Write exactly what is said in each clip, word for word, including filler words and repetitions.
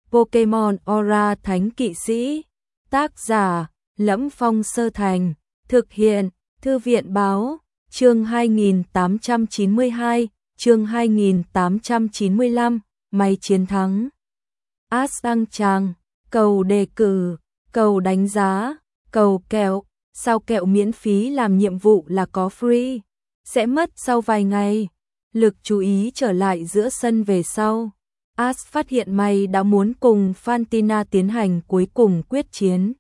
Pokemon Aura Thánh Kỵ Sĩ. Tác giả: Lẫm Phong Sơ Thành. Thực hiện: Thư viện Báo. Chương hai nghìn tám trăm chín mươi hai, chương hai nghìn tám trăm chín mươi lăm, may chiến thắng. Ash đăng tràng, cầu đề cử, cầu đánh giá, cầu kẹo, sao kẹo miễn phí làm nhiệm vụ là có free, sẽ mất sau vài ngày. Lực chú ý trở lại giữa sân về sau. Ash phát hiện May đã muốn cùng Fantina tiến hành cuối cùng quyết chiến.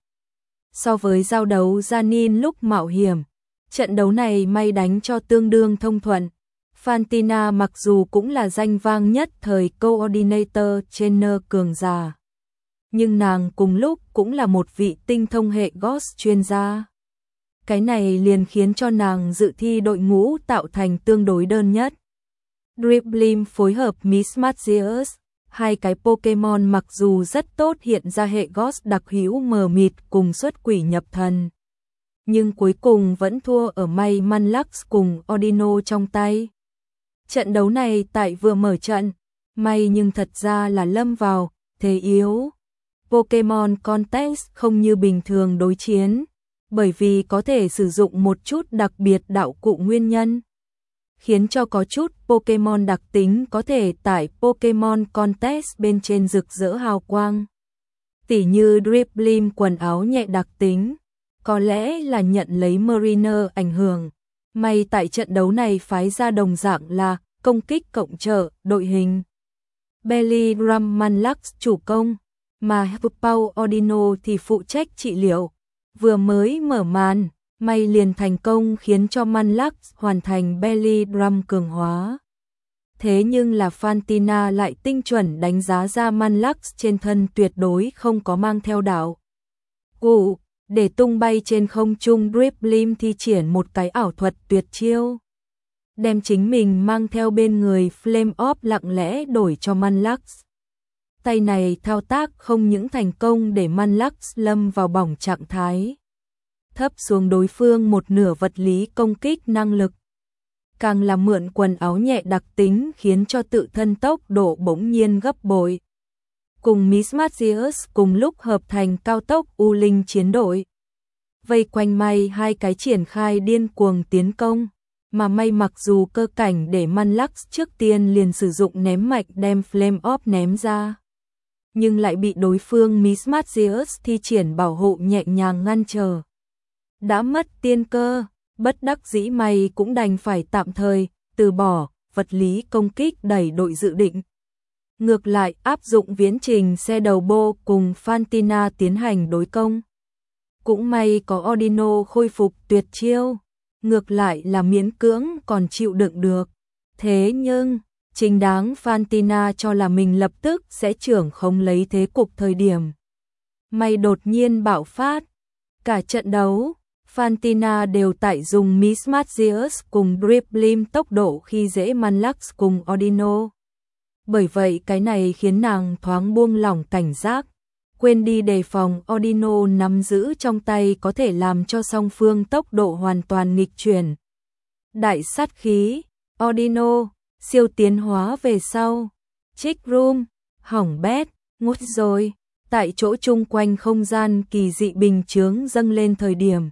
So với giao đấu Janin lúc mạo hiểm, trận đấu này May đánh cho tương đương thông thuận. Fantina mặc dù cũng là danh vang nhất thời Coordinator Trainer cường giả, nhưng nàng cùng lúc cũng là một vị tinh thông hệ Ghost chuyên gia. Cái này liền khiến cho nàng dự thi đội ngũ tạo thành tương đối đơn nhất. Driblim phối hợp Miss Magius, hai cái Pokemon mặc dù rất tốt hiện ra hệ Ghost đặc hữu mờ mịt cùng xuất quỷ nhập thần, nhưng cuối cùng vẫn thua ở May Manlux cùng Audino trong tay. Trận đấu này tại vừa mở trận, May nhưng thật ra là lâm vào thế yếu. Pokemon Contest không như bình thường đối chiến, bởi vì có thể sử dụng một chút đặc biệt đạo cụ nguyên nhân, khiến cho có chút Pokemon đặc tính có thể tại Pokemon Contest bên trên rực rỡ hào quang. Tỉ như Driblim quần áo nhẹ đặc tính, có lẽ là nhận lấy Mariner ảnh hưởng. May tại trận đấu này phái ra đồng dạng là công kích cộng trợ đội hình. Belly Drum Manlux chủ công, mà Pau Audino thì phụ trách trị liệu. Vừa mới mở màn, May liền thành công khiến cho Manlux hoàn thành Belly Drum cường hóa. Thế nhưng là Fantina lại tinh chuẩn đánh giá ra Manlux trên thân tuyệt đối không có mang theo đạo cụ, để tung bay trên không trung. Driblim thi triển một cái ảo thuật tuyệt chiêu, đem chính mình mang theo bên người Flame Orb lặng lẽ đổi cho Manlux. Tay này thao tác không những thành công để Manlux lâm vào bỏng trạng thái, thấp xuống đối phương một nửa vật lý công kích năng lực, càng là mượn quần áo nhẹ đặc tính khiến cho tự thân tốc độ bỗng nhiên gấp bội. Cùng Miss Magius cùng lúc hợp thành cao tốc U Linh chiến đội, vây quanh May hai cái triển khai điên cuồng tiến công, mà May mặc dù cơ cảnh để Manlux trước tiên liền sử dụng ném mạnh đem Flame Orb ném ra, nhưng lại bị đối phương Miss Magius thi triển bảo hộ nhẹ nhàng ngăn trở. Đã mất tiên cơ, bất đắc dĩ May cũng đành phải tạm thời từ bỏ vật lý công kích đẩy đội dự định. Ngược lại áp dụng viễn trình xe đầu bô cùng Fantina tiến hành đối công. Cũng may có Audino khôi phục tuyệt chiêu, ngược lại là miễn cưỡng còn chịu đựng được. Thế nhưng, chính đáng Fantina cho là mình lập tức sẽ trưởng không lấy thế cục thời điểm, May đột nhiên bạo phát. Cả trận đấu, Fantina đều tại dùng Miss Magius cùng Driblim tốc độ khi dễ Manlux cùng Audino. Bởi vậy cái này khiến nàng thoáng buông lỏng cảnh giác, quên đi đề phòng Audino nắm giữ trong tay có thể làm cho song phương tốc độ hoàn toàn nghịch chuyển. Đại sát khí, Audino, siêu tiến hóa về sau, Trick Room, hỏng bét, ngút rồi, tại chỗ chung quanh không gian kỳ dị bình chướng dâng lên thời điểm.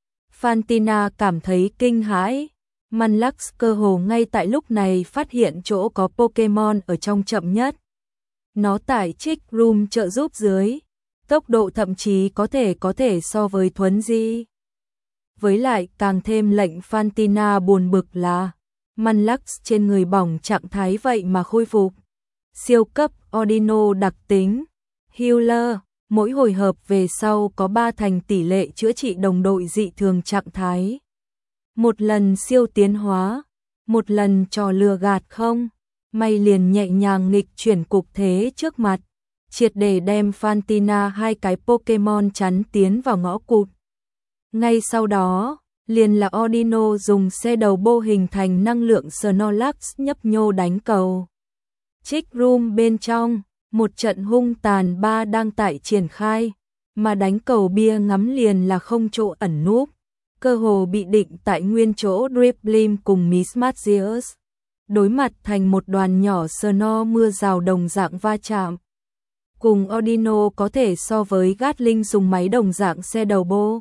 Fantina cảm thấy kinh hãi, Manlux cơ hồ ngay tại lúc này phát hiện chỗ có Pokemon ở trong chậm nhất. Nó tại Trick Room trợ giúp dưới, tốc độ thậm chí có thể có thể so với Thuấn Di. Với lại càng thêm lệnh Fantina buồn bực là Manlux trên người bỏng trạng thái vậy mà khôi phục. Siêu cấp Audino đặc tính Healer, mỗi hồi hợp về sau có ba thành tỷ lệ chữa trị đồng đội dị thường trạng thái. Một lần siêu tiến hóa, một lần trò lừa gạt không, May liền nhẹ nhàng nghịch chuyển cục thế trước mặt, triệt để đem Fantina hai cái Pokemon chắn tiến vào ngõ cụt. Ngay sau đó, liền là Audino dùng xe đầu bô hình thành năng lượng Snorlax nhấp nhô đánh cầu. Trick Room bên trong, một trận hung tàn ba đang tại triển khai, mà đánh cầu bia ngắm liền là không chỗ ẩn núp, cơ hồ bị định tại nguyên chỗ. Driblim cùng Miss Magius đối mặt thành một đoàn nhỏ Snore mưa rào đồng dạng va chạm. cùng Ordino có thể so với Gatling dùng máy đồng dạng xe đầu bô.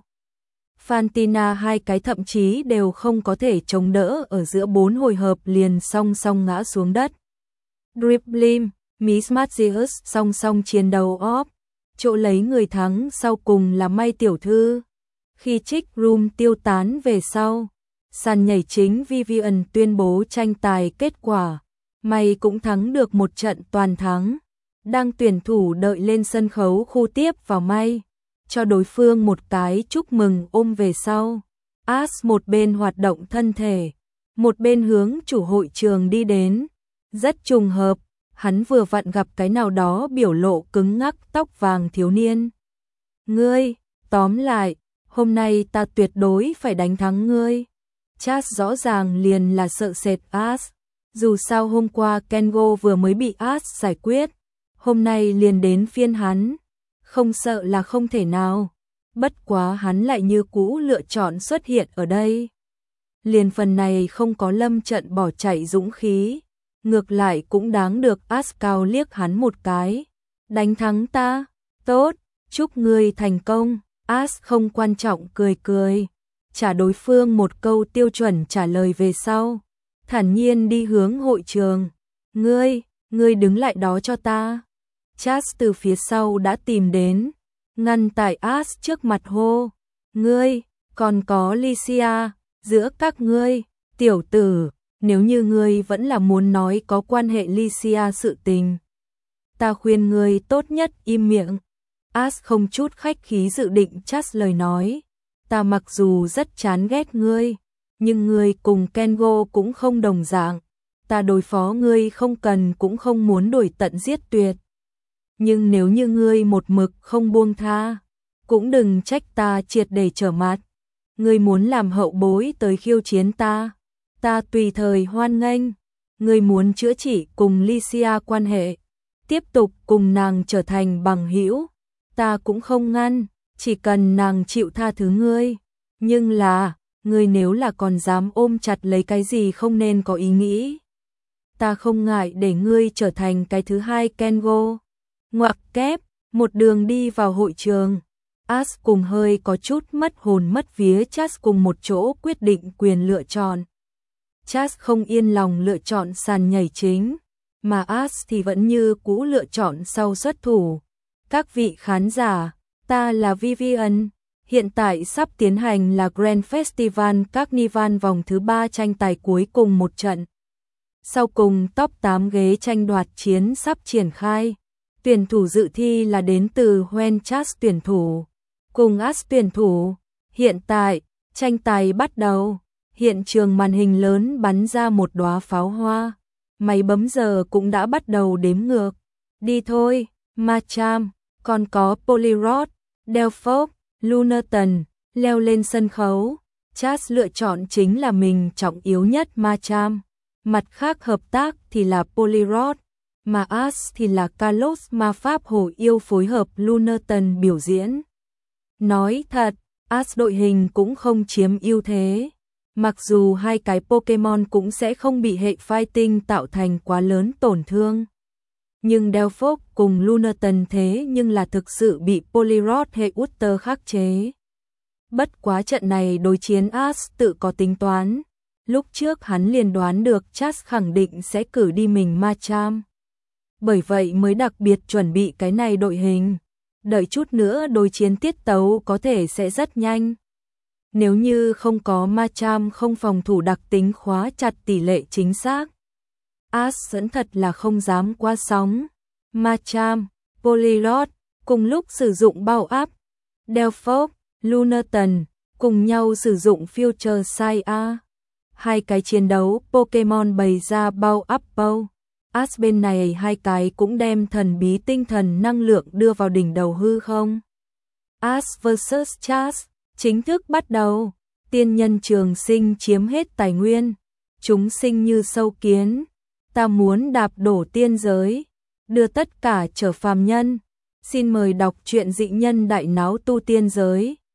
Fantina hai cái thậm chí đều không có thể chống đỡ ở giữa bốn hồi hợp liền song song ngã xuống đất. Dribbling, Miss Matthews song song chiến đấu óp, chỗ lấy người thắng sau cùng là May tiểu thư. Khi Trick Room tiêu tán về sau, sàn nhảy chính Vivian tuyên bố tranh tài kết quả, May cũng thắng được một trận toàn thắng. Đang tuyển thủ đợi lên sân khấu khu tiếp vào May, cho đối phương một cái chúc mừng ôm về sau. As một bên hoạt động thân thể, một bên hướng chủ hội trường đi đến. Rất trùng hợp, hắn vừa vặn gặp cái nào đó biểu lộ cứng ngắc tóc vàng thiếu niên. Ngươi, tóm lại, hôm nay ta tuyệt đối phải đánh thắng ngươi. Chas rõ ràng liền là sợ sệt As. Dù sao hôm qua Kengo vừa mới bị As giải quyết, hôm nay liền đến phiên hắn. Không sợ là không thể nào. Bất quá hắn lại như cũ lựa chọn xuất hiện ở đây. Liền phần này không có lâm trận bỏ chạy dũng khí. Ngược lại cũng đáng được As cao liếc hắn một cái. Đánh thắng ta, tốt, chúc ngươi thành công. As không quan trọng cười cười, trả đối phương một câu tiêu chuẩn trả lời về sau, thản nhiên đi hướng hội trường. Ngươi, ngươi đứng lại đó cho ta. Chas từ phía sau đã tìm đến, ngăn tại As trước mặt hô. Ngươi, còn có Lycia, giữa các ngươi, tiểu tử, nếu như ngươi vẫn là muốn nói có quan hệ Lycia sự tình, ta khuyên ngươi tốt nhất im miệng. As không chút khách khí dự định Chas lời nói. Ta mặc dù rất chán ghét ngươi, nhưng ngươi cùng Kengo cũng không đồng dạng. Ta đối phó ngươi không cần cũng không muốn đuổi tận giết tuyệt. Nhưng nếu như ngươi một mực không buông tha, cũng đừng trách ta triệt để trở mặt. Ngươi muốn làm hậu bối tới khiêu chiến ta, ta tùy thời hoan nghênh. Ngươi muốn chữa trị cùng Lycia quan hệ, tiếp tục cùng nàng trở thành bằng hữu, ta cũng không ngăn, chỉ cần nàng chịu tha thứ ngươi. Nhưng là, ngươi nếu là còn dám ôm chặt lấy cái gì không nên có ý nghĩ, ta không ngại để ngươi trở thành cái thứ hai Kengo. Ngoặc kép, một đường đi vào hội trường. As cùng hơi có chút mất hồn mất vía Chas cùng một chỗ quyết định quyền lựa chọn. Chas không yên lòng lựa chọn sàn nhảy chính, mà As thì vẫn như cũ lựa chọn sau xuất thủ. Các vị khán giả, ta là Vivian, hiện tại sắp tiến hành là Grand Festival Carnival vòng thứ ba tranh tài cuối cùng một trận. Sau cùng top tám ghế tranh đoạt chiến sắp triển khai. Tuyển thủ dự thi là đến từ When Chas tuyển thủ, cùng As tuyển thủ. Hiện tại, tranh tài bắt đầu. Hiện trường màn hình lớn bắn ra một đóa pháo hoa. Máy bấm giờ cũng đã bắt đầu đếm ngược. Đi thôi, Machamp, còn có Polyrod, Delphos, Lunarton, leo lên sân khấu. Chas lựa chọn chính là mình trọng yếu nhất Machamp. Mặt khác hợp tác thì là Polyrod, mà As thì là Kalos ma pháp hồ yêu phối hợp Lunarton biểu diễn. Nói thật, As đội hình cũng không chiếm ưu thế. Mặc dù hai cái Pokemon cũng sẽ không bị hệ fighting tạo thành quá lớn tổn thương. Nhưng Delphos cùng Lunarton thế nhưng là thực sự bị Polyrod hệ Water khắc chế. Bất quá trận này đối chiến As tự có tính toán. Lúc trước hắn liền đoán được Chas khẳng định sẽ cử đi mình Machamp. Bởi vậy mới đặc biệt chuẩn bị cái này đội hình. Đợi chút nữa đối chiến tiết tấu có thể sẽ rất nhanh. Nếu như không có Machamp không phòng thủ đặc tính khóa chặt tỷ lệ chính xác, As vẫn thật là không dám qua sóng. Machamp, Polyrod cùng lúc sử dụng bao áp. Delphos, Lunarton cùng nhau sử dụng Future Sight A. Hai cái chiến đấu Pokemon bày ra bao áp bao. As bên này hai cái cũng đem thần bí tinh thần năng lượng đưa vào đỉnh đầu hư không. As versus Chas chính thức bắt đầu. Tiên nhân trường sinh chiếm hết tài nguyên. Chúng sinh như sâu kiến. Ta muốn đạp đổ tiên giới, đưa tất cả trở phàm nhân. Xin mời đọc truyện Dị Nhân Đại Náo Tu Tiên Giới.